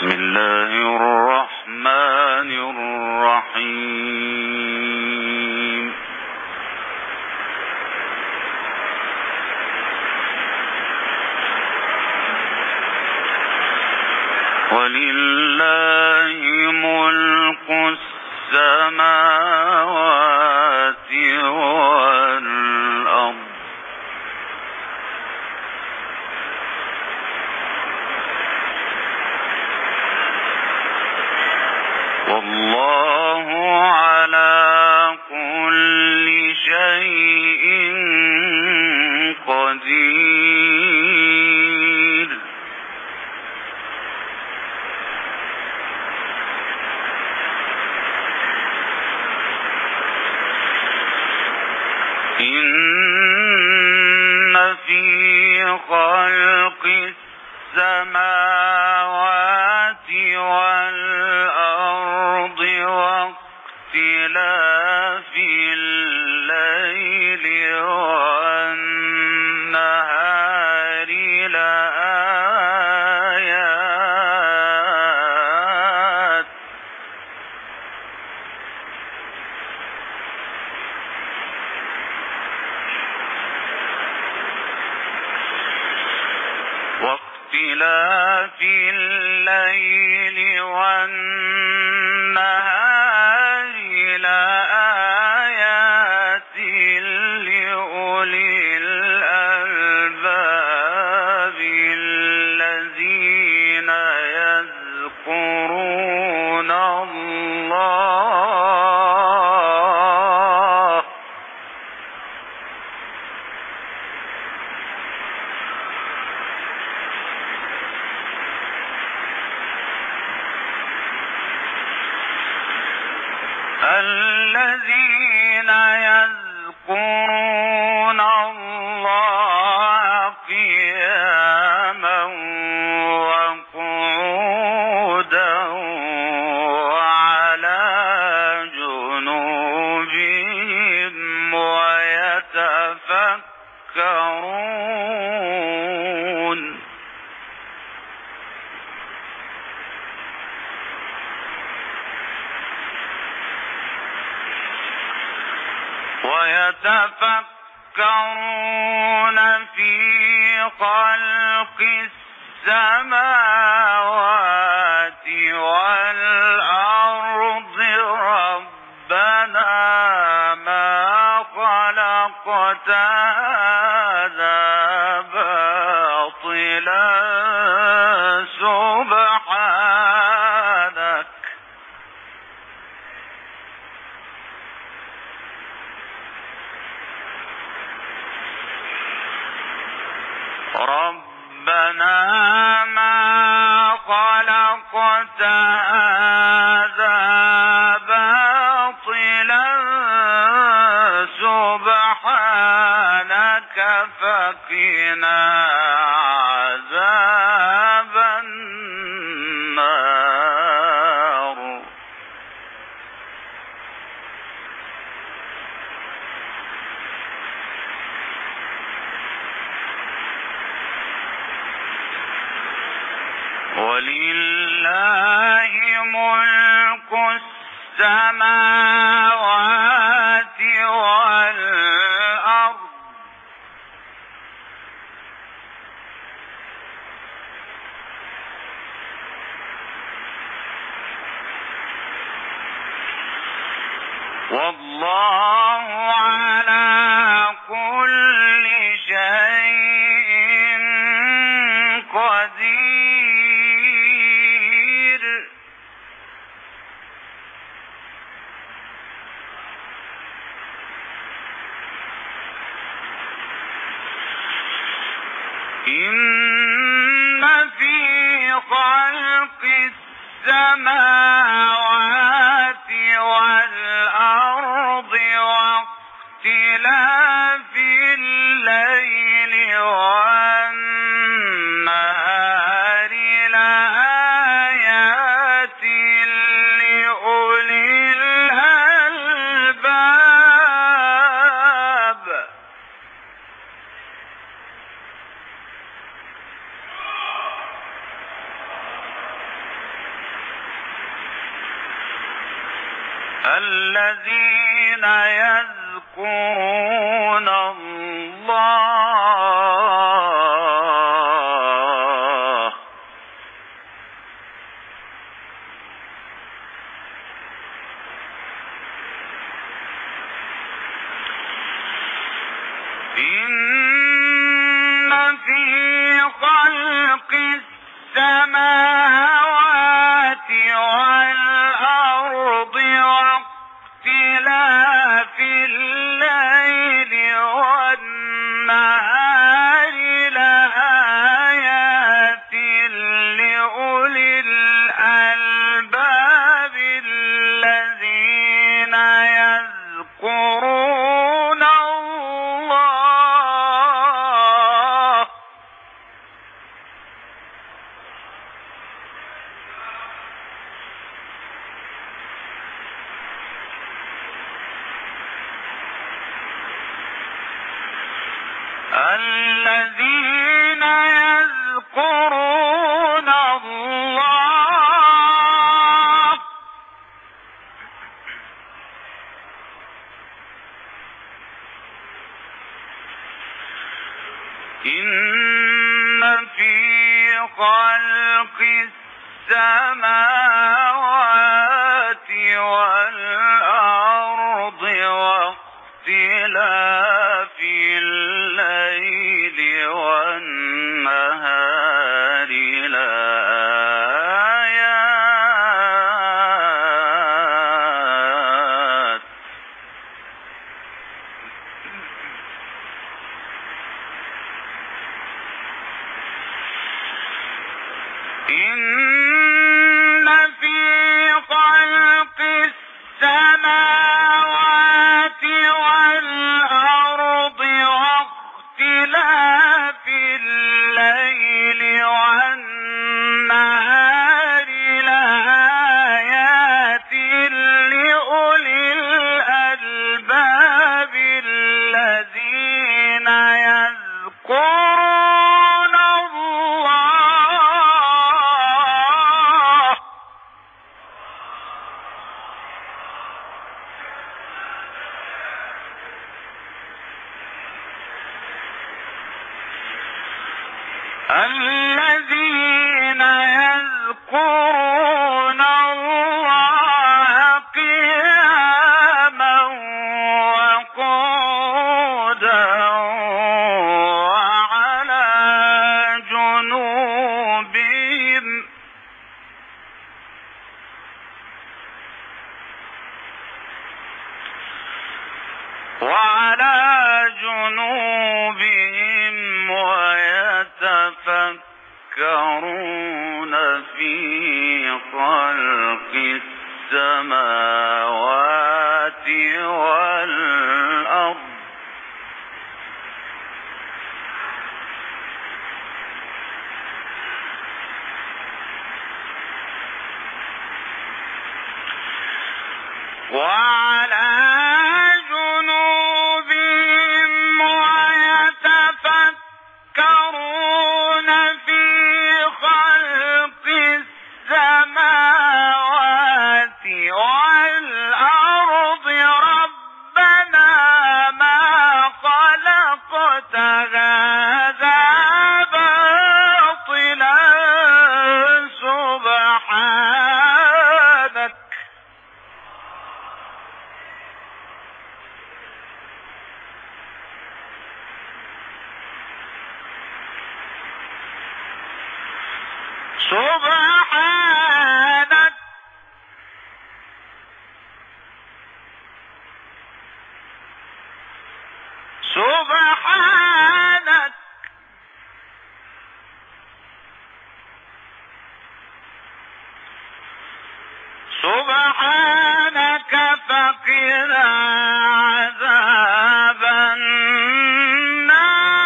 بسم الله الرحمن الرحيم. ولله ملك السماوات والأرض والله على كل شيء قدير. إن في خلق السماوات والأرض واختلاف الليل والنهار لآيات واختلاف الليل والنهار لآيات لأولي الألباب الذين يذكرون الله قياما وقعودا وعلى جنوبهم ويتفكرون في خلق السماوات والأرض ربنا ما خلقت هذا باطلا سبحانك فقنا عذاب النار. ولله ملك السماوات والأرض والله على كل شيء قدير. إن في خلق السماوات والأرض واختلاف الليل والنهار لآيات لأولي الألباب. الذين يذكرون الله إن في خلق السماوات والأرض واختلاف الليل والنهار لآيات لأولي الألباب الذين يذكرون الله الذين يذكرون الله إن في خلق السماوات والأرض واختلاف الليل والنهار لآيات إن في خلق السماوات والأرض واختلاف الليل والنهار لآيات لأولي الألباب الذين يذكرون الله الذين يذكرون الله قياما وقعودا وعلى جنوبهم ويتفكرون في خلق السماوات والأرض وعلى جنوبهم ويتفكرون في خلق السماوات والأرض ربنا ما خلقت هذا باطلا سبحانك سبحانك سبحانك سبحانك فقنا عذاب النار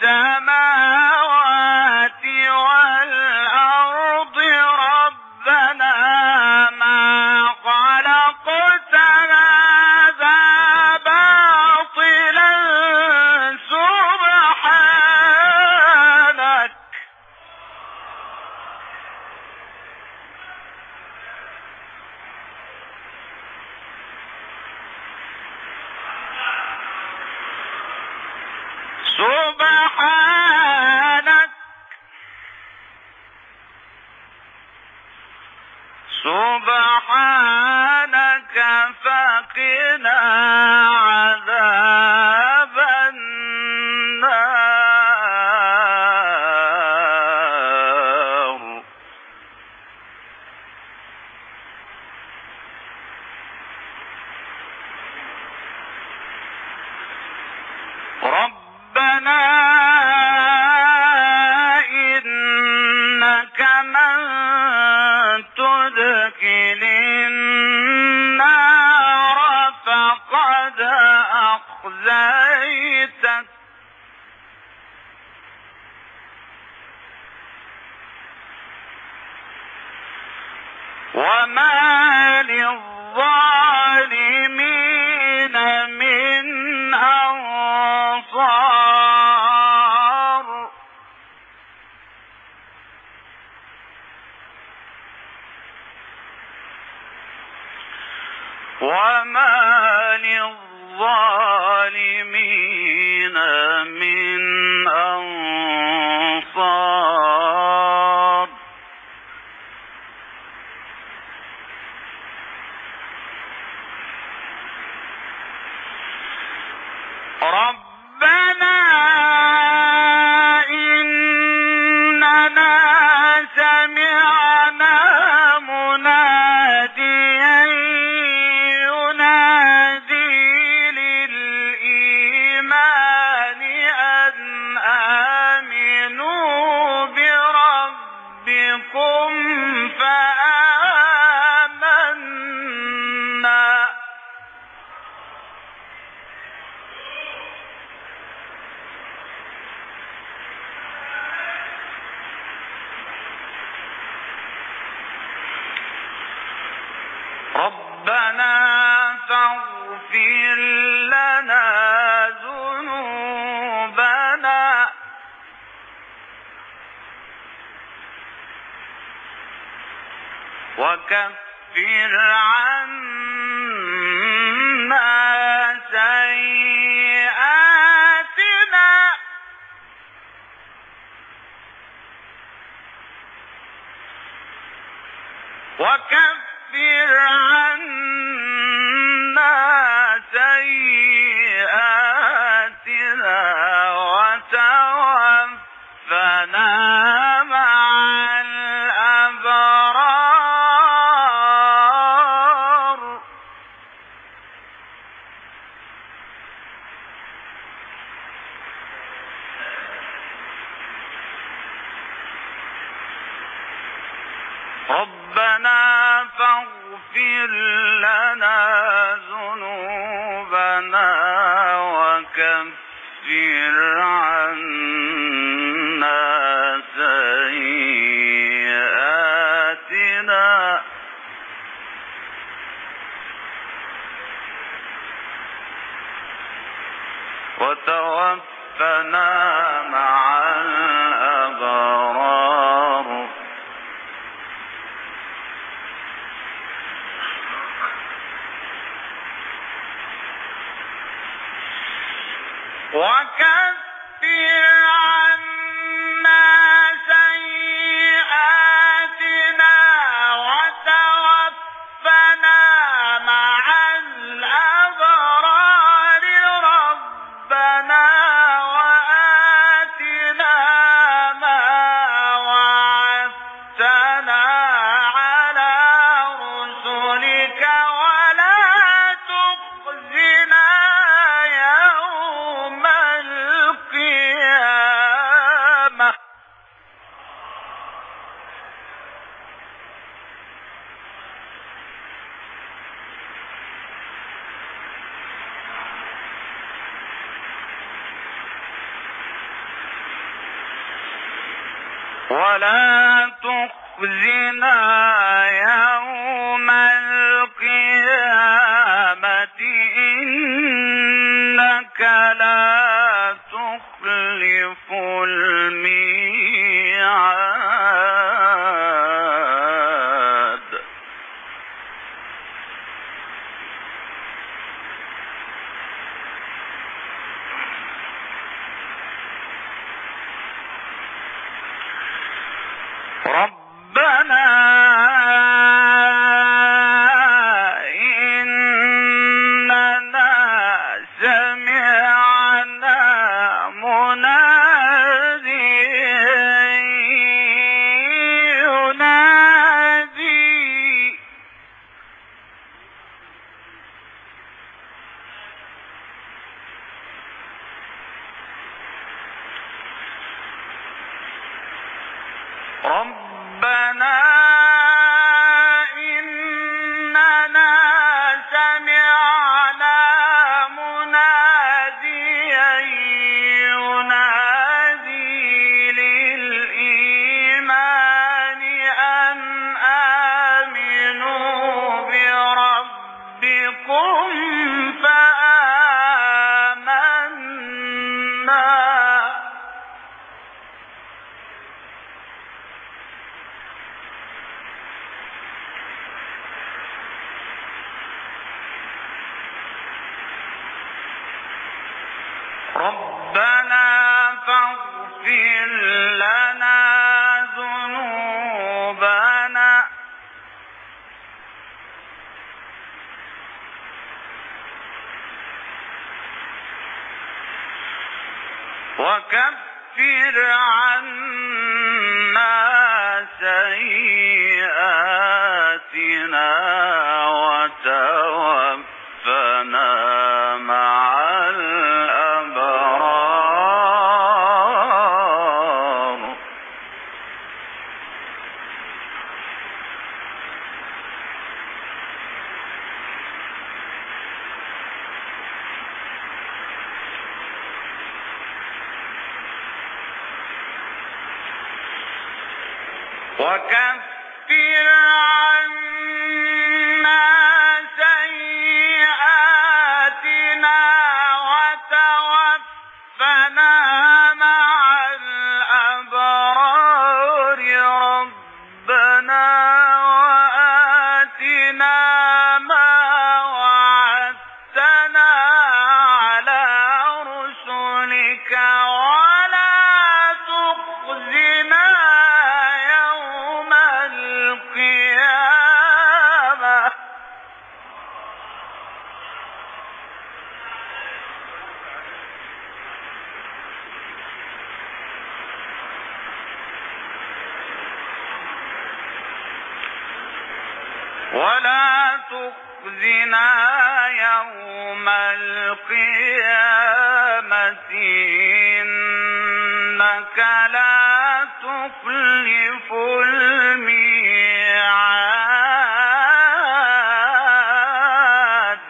السماوات والأرض ربنا ما خلقت هذا باطلا سبحانك سبحانك سبحانك فقنا عذاب النار ربنا إنك من تدخل النار فقد أخزيته وما للظالمين من أنصار وما للظالمين من أنصار ربنا إننا سمعنا مناديا ينادي للإيمان أن آمنوا بربكم فآمنا ربنا فاغفر لنا ذنوبنا وكفر عنا سيئاتنا وكفر عنا سيئاتنا وتوفنا مع الأبرار ربنا فاغفر لنا ذنوبنا وكفر عنا سيئاتنا وتوفنا مع الأبرار وكفر عنا سيئاتنا وتوفنا مع الأبرار ربنا وآتنا ما وعدتنا على رسلك ولا تخزنا يوم ولا تخزنا يوم القيامة إنك لا تخلف الميعاد. ربنا إننا سمعنا مناديا ينادي ربنا إننا سمعنا مناديا ينادي للإيمان أن آمنوا بربكم فآمنا. ربنا فاغفر لنا ذنوبنا وكفر عنا سيئاتنا وتوفنا مع الأبرار. وكفر عنا سيئاتنا وتوفنا مع الأبرار. ربنا وآتنا ما وعدتنا على رسلك ولا تخزنا يوم القيامة إنك لا تخلف الميعاد.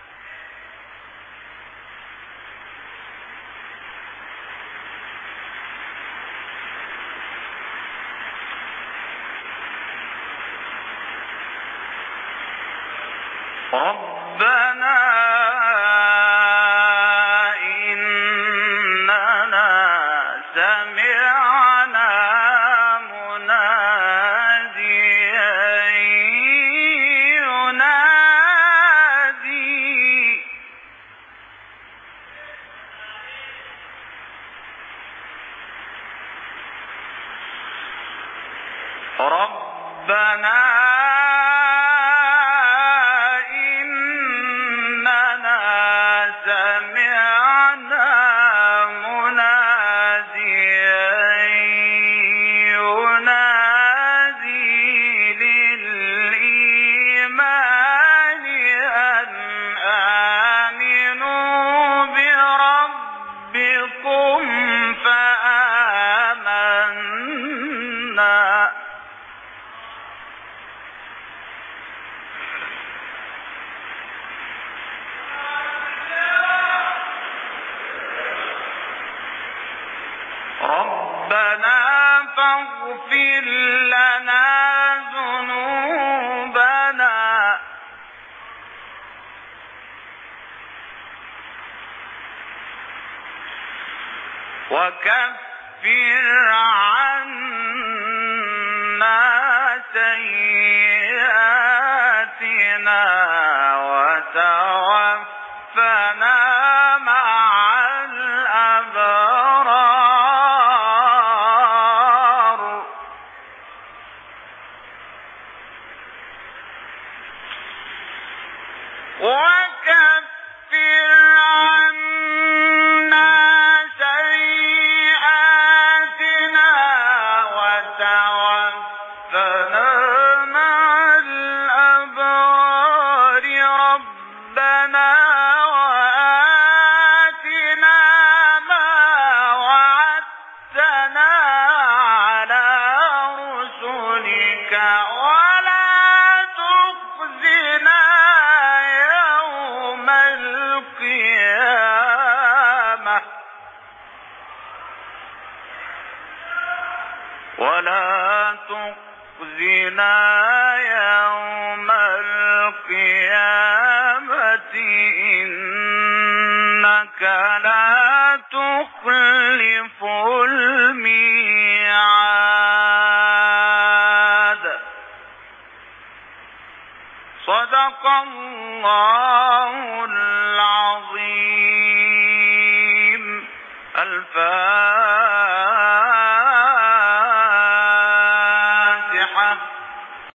ربنا إننا سمعنا مناديا ينادي ربنا فاغفر لنا ذنوبنا وكفر عنا سيئاتنا وتوفنا مع الأبرار وكفر عنا سيئاتنا وتوفنا مع الأبرار ربنا وآتنا ما وعدتنا على رسلك ولا تخزنا يوم القيامة إنك لا تخلف الميعاد صدق الله العظيم. الفاتحة.